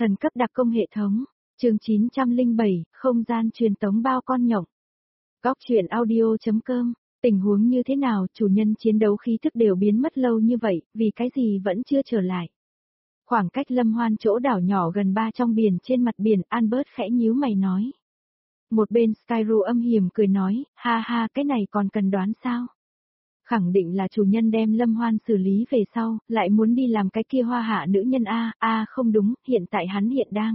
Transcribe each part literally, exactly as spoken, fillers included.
Thần cấp đặc công hệ thống, chương chín trăm lẻ bảy, không gian truyền tống bao con nhộng. Góc truyện audio.com, tình huống như thế nào, chủ nhân chiến đấu khí thức đều biến mất lâu như vậy, vì cái gì vẫn chưa trở lại. Khoảng cách Lâm Hoan chỗ đảo nhỏ gần ba trong biển trên mặt biển, Albert khẽ nhíu mày nói. Một bên Skyru âm hiểm cười nói, ha ha, cái này còn cần đoán sao? Khẳng định là chủ nhân đem Lâm Hoan xử lý về sau, lại muốn đi làm cái kia hoa hạ nữ nhân A, A không đúng, hiện tại hắn hiện đang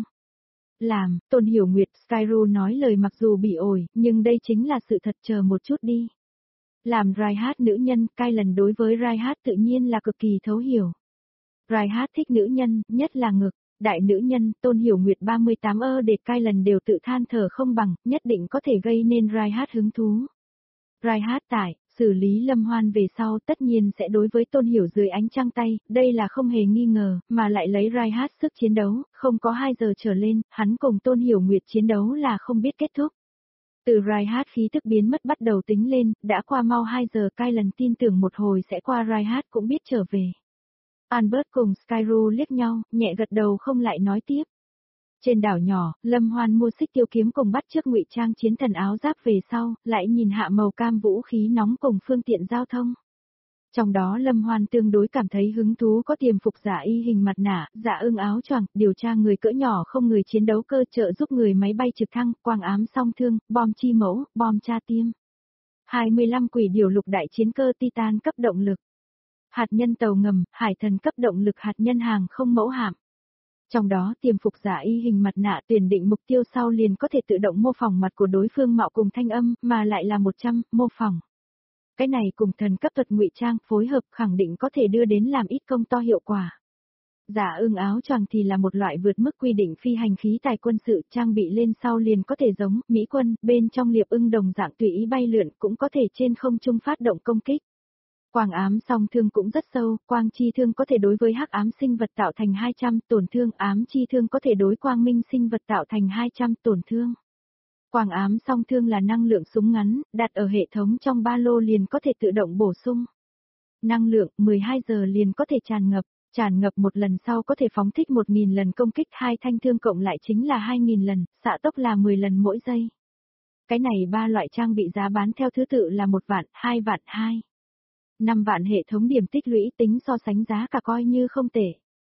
làm. Tôn Hiểu Nguyệt, Skyru nói lời mặc dù bị ổi, nhưng đây chính là sự thật, chờ một chút đi. Làm Reinhardt nữ nhân, Kai lần đối với Reinhardt tự nhiên là cực kỳ thấu hiểu. Reinhardt thích nữ nhân, nhất là ngực, đại nữ nhân, Tôn Hiểu Nguyệt ba mươi tám ơ để Kai lần đều tự than thở không bằng, nhất định có thể gây nên Reinhardt hứng thú. Reinhardt tại, xử lý Lâm Hoan về sau tất nhiên sẽ đối với Tôn Hiểu dưới ánh trăng tay, đây là không hề nghi ngờ, mà lại lấy Reinhardt sức chiến đấu, không có hai giờ trở lên, hắn cùng Tôn Hiểu Nguyệt chiến đấu là không biết kết thúc. Từ Reinhardt khí tức biến mất bắt đầu tính lên, đã qua mau hai giờ, Kai lần tin tưởng một hồi sẽ qua Reinhardt cũng biết trở về. Albert cùng Skyru liếc nhau, nhẹ gật đầu không lại nói tiếp. Trên đảo nhỏ, Lâm Hoan mua xích tiêu kiếm cùng bắt trước ngụy trang chiến thần áo giáp về sau, lại nhìn hạ màu cam vũ khí nóng cùng phương tiện giao thông. Trong đó Lâm Hoan tương đối cảm thấy hứng thú có tiềm phục giả y hình mặt nạ, giả ưng áo choàng, điều tra người cỡ nhỏ không người chiến đấu cơ trợ giúp người máy bay trực thăng, quang ám song thương, bom chi mẫu, bom tra tiêm. hai mươi lăm quỷ điều lục đại chiến cơ Titan cấp động lực. Hạt nhân tàu ngầm, hải thần cấp động lực hạt nhân hàng không mẫu hạm. Trong đó tiềm phục giả y hình mặt nạ tuyển định mục tiêu sau liền có thể tự động mô phỏng mặt của đối phương mạo cùng thanh âm, mà lại là một trăm, mô phỏng. Cái này cùng thần cấp thuật ngụy trang phối hợp khẳng định có thể đưa đến làm ít công to hiệu quả. Giả ưng áo choàng thì là một loại vượt mức quy định phi hành khí tài quân sự, trang bị lên sau liền có thể giống Mỹ quân, bên trong liệp ưng đồng dạng tùy ý bay lượn, cũng có thể trên không trung phát động công kích. Quang ám song thương cũng rất sâu, quang chi thương có thể đối với hắc ám sinh vật tạo thành hai trăm tổn thương, ám chi thương có thể đối quang minh sinh vật tạo thành hai trăm tổn thương. Quang ám song thương là năng lượng súng ngắn, đặt ở hệ thống trong ba lô liền có thể tự động bổ sung. Năng lượng mười hai giờ liền có thể tràn ngập, tràn ngập một lần sau có thể phóng thích một nghìn lần công kích, hai thanh thương cộng lại chính là hai nghìn lần, xạ tốc là mười lần mỗi giây. Cái này ba loại trang bị giá bán theo thứ tự là một vạn, hai vạn, hai. năm vạn hệ thống điểm tích lũy tính so sánh giá cả coi như không tệ.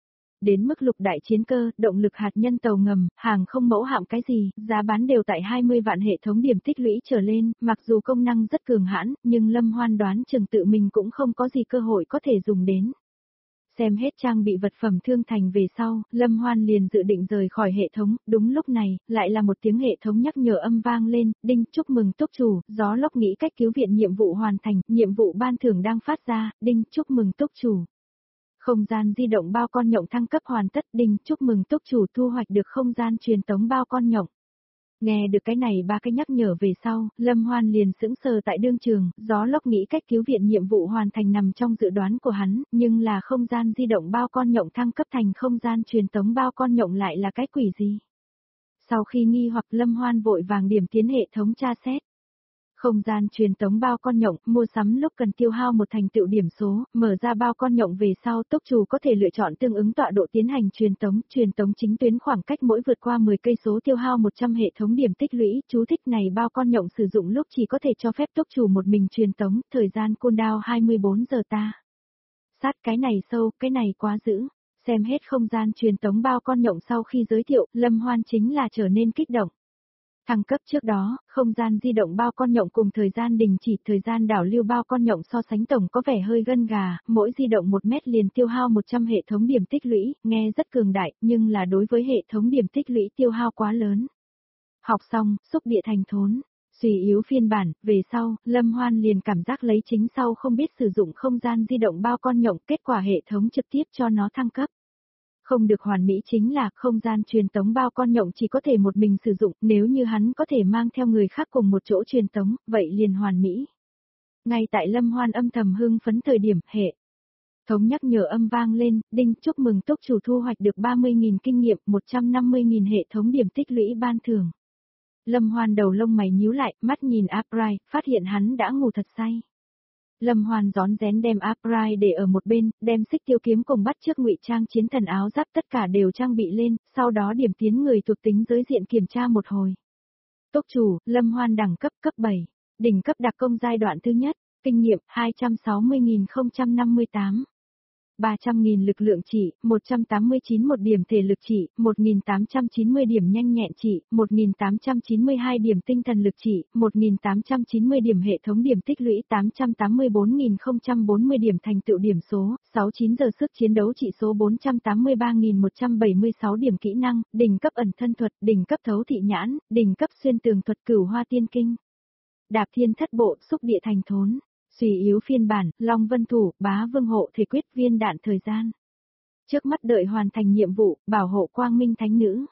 Đến mức lục đại chiến cơ, động lực hạt nhân tàu ngầm, hàng không mẫu hạm cái gì, giá bán đều tại hai mươi vạn hệ thống điểm tích lũy trở lên, mặc dù công năng rất cường hãn, nhưng Lâm Hoan đoán chừng tự mình cũng không có gì cơ hội có thể dùng đến. Xem hết trang bị vật phẩm thương thành về sau, Lâm Hoan liền dự định rời khỏi hệ thống, đúng lúc này, lại là một tiếng hệ thống nhắc nhở âm vang lên, đinh, chúc mừng túc chủ, gió lốc nghĩ cách cứu viện nhiệm vụ hoàn thành, nhiệm vụ ban thưởng đang phát ra, đinh, chúc mừng túc chủ. Không gian di động bao con nhộng thăng cấp hoàn tất, đinh, chúc mừng túc chủ thu hoạch được không gian truyền tống bao con nhộng. Nghe được cái này ba cái nhắc nhở về sau, Lâm Hoan liền sững sờ tại đương trường, gió lốc nghĩ cách cứu viện nhiệm vụ hoàn thành nằm trong dự đoán của hắn, nhưng là không gian di động bao con nhộng thăng cấp thành không gian truyền tống bao con nhộng lại là cái quỷ gì? Sau khi nghi hoặc Lâm Hoan vội vàng điểm tiến hệ thống tra xét. Không gian truyền tống bao con nhộng, mua sắm lúc cần tiêu hao một thành tựu điểm số, mở ra bao con nhộng về sau tốc chủ có thể lựa chọn tương ứng tọa độ tiến hành truyền tống, truyền tống chính tuyến khoảng cách mỗi vượt qua mười cây số tiêu hao một trăm hệ thống điểm tích lũy, chú thích này bao con nhộng sử dụng lúc chỉ có thể cho phép tốc chủ một mình truyền tống, thời gian cooldown hai mươi bốn giờ ta. Sát cái này sâu, cái này quá dữ. Xem hết không gian truyền tống bao con nhộng sau khi giới thiệu, Lâm Hoan chính là trở nên kích động. Thăng cấp trước đó, không gian di động bao con nhộng cùng thời gian đình chỉ, thời gian đảo lưu bao con nhộng so sánh tổng có vẻ hơi gân gà, mỗi di động một mét liền tiêu hao một trăm hệ thống điểm tích lũy, nghe rất cường đại, nhưng là đối với hệ thống điểm tích lũy tiêu hao quá lớn. Học xong, xúc địa thành thốn, suy yếu phiên bản, về sau, Lâm Hoan liền cảm giác lấy chính sau không biết sử dụng không gian di động bao con nhộng, kết quả hệ thống trực tiếp cho nó thăng cấp. Không được hoàn mỹ chính là không gian truyền tống bao con nhộng chỉ có thể một mình sử dụng, nếu như hắn có thể mang theo người khác cùng một chỗ truyền tống, vậy liền hoàn mỹ. Ngay tại Lâm Hoan âm thầm hưng phấn thời điểm, hệ thống nhắc nhở âm vang lên, đinh, chúc mừng túc chủ thu hoạch được ba mươi nghìn kinh nghiệm, một trăm năm mươi nghìn hệ thống điểm tích lũy ban thưởng. Lâm Hoan đầu lông mày nhíu lại, mắt nhìn Upright, phát hiện hắn đã ngủ thật say. Lâm Hoan rón rén đem upright để ở một bên, đem xích tiêu kiếm cùng bắt trước ngụy trang chiến thần áo giáp tất cả đều trang bị lên, sau đó điểm tiến người thuộc tính giới diện kiểm tra một hồi. Tốc chủ, Lâm Hoan đẳng cấp cấp bảy, đỉnh cấp đặc công giai đoạn thứ nhất, kinh nghiệm hai trăm sáu mươi nghìn không trăm năm mươi tám. ba trăm nghìn lực lượng trị, một trăm tám mươi chín một điểm thể lực trị, một nghìn tám trăm chín mươi điểm nhanh nhẹn trị, một nghìn tám trăm chín mươi hai điểm tinh thần lực trị, một nghìn tám trăm chín mươi điểm hệ thống điểm tích lũy tám trăm tám mươi bốn nghìn không trăm bốn mươi điểm thành tựu điểm số, sáu mươi chín giờ sức chiến đấu trị số bốn trăm tám mươi ba nghìn một trăm bảy mươi sáu điểm kỹ năng, đỉnh cấp ẩn thân thuật, đỉnh cấp thấu thị nhãn, đỉnh cấp xuyên tường thuật cửu hoa tiên kinh. Đạp thiên thất bộ, xúc địa thành thốn. Suy yếu phiên bản, Long Vân Thủ, Bá Vương Hộ thể quyết viên đạn thời gian. Trước mắt đợi hoàn thành nhiệm vụ, bảo hộ Quang Minh Thánh Nữ.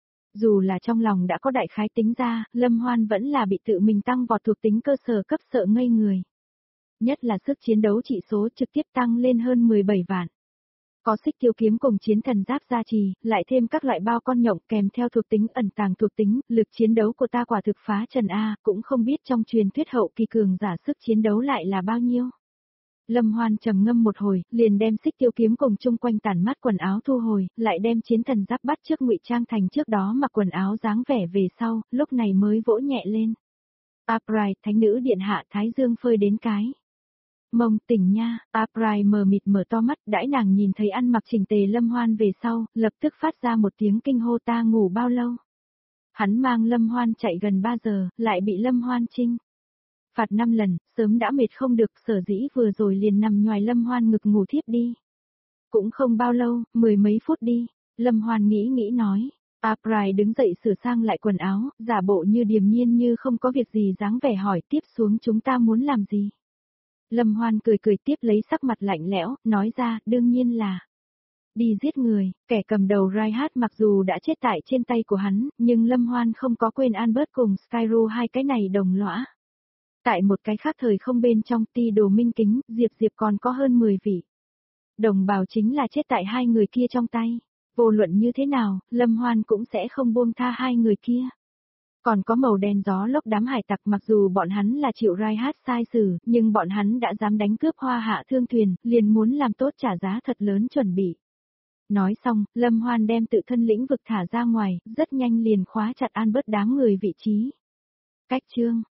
Dù là trong lòng đã có đại khái tính ra, Lâm Hoan vẫn là bị tự mình tăng vọt thuộc tính cơ sở cấp sợ ngây người. Nhất là sức chiến đấu trị số trực tiếp tăng lên hơn mười bảy vạn. Có xích tiêu kiếm cùng chiến thần giáp gia trì, lại thêm các loại bao con nhộng kèm theo thuộc tính ẩn tàng thuộc tính, lực chiến đấu của ta quả thực phá trần A, cũng không biết trong truyền thuyết hậu kỳ cường giả sức chiến đấu lại là bao nhiêu. Lâm Hoan trầm ngâm một hồi, liền đem xích tiêu kiếm cùng chung quanh tản mát quần áo thu hồi, lại đem chiến thần giáp bắt trước ngụy trang thành trước đó mặc quần áo dáng vẻ về sau, lúc này mới vỗ nhẹ lên. Upright, thánh nữ điện hạ thái dương phơi đến cái. Mông tỉnh nha, upright mờ mịt mở to mắt, đãi nàng nhìn thấy ăn mặc chỉnh tề Lâm Hoan về sau, lập tức phát ra một tiếng kinh hô ta ngủ bao lâu. Hắn mang Lâm Hoan chạy gần ba giờ, lại bị Lâm Hoan trinh. Phạt năm lần, sớm đã mệt không được, sở dĩ vừa rồi liền nằm nhoài Lâm Hoan ngực ngủ thiếp đi. Cũng không bao lâu, mười mấy phút đi, Lâm Hoan nghĩ nghĩ nói. Upright đứng dậy sửa sang lại quần áo, giả bộ như điềm nhiên như không có việc gì dáng vẻ hỏi tiếp xuống chúng ta muốn làm gì. Lâm Hoan cười cười tiếp lấy sắc mặt lạnh lẽo, nói ra, đương nhiên là đi giết người, kẻ cầm đầu Reinhardt mặc dù đã chết tại trên tay của hắn, nhưng Lâm Hoan không có quên Albert cùng Skyro hai cái này đồng lõa. Tại một cái khác thời không bên trong ti đồ minh kính, Diệp Diệp còn có hơn mười vị. Đồng bào chính là chết tại hai người kia trong tay. Vô luận như thế nào, Lâm Hoan cũng sẽ không buông tha hai người kia. Còn có màu đen gió lốc đám hải tặc mặc dù bọn hắn là chịu Reinhardt sai xử, nhưng bọn hắn đã dám đánh cướp hoa hạ thương thuyền, liền muốn làm tốt trả giá thật lớn chuẩn bị. Nói xong, Lâm Hoan đem tự thân lĩnh vực thả ra ngoài, rất nhanh liền khóa chặt Albert đám người vị trí. Cách chương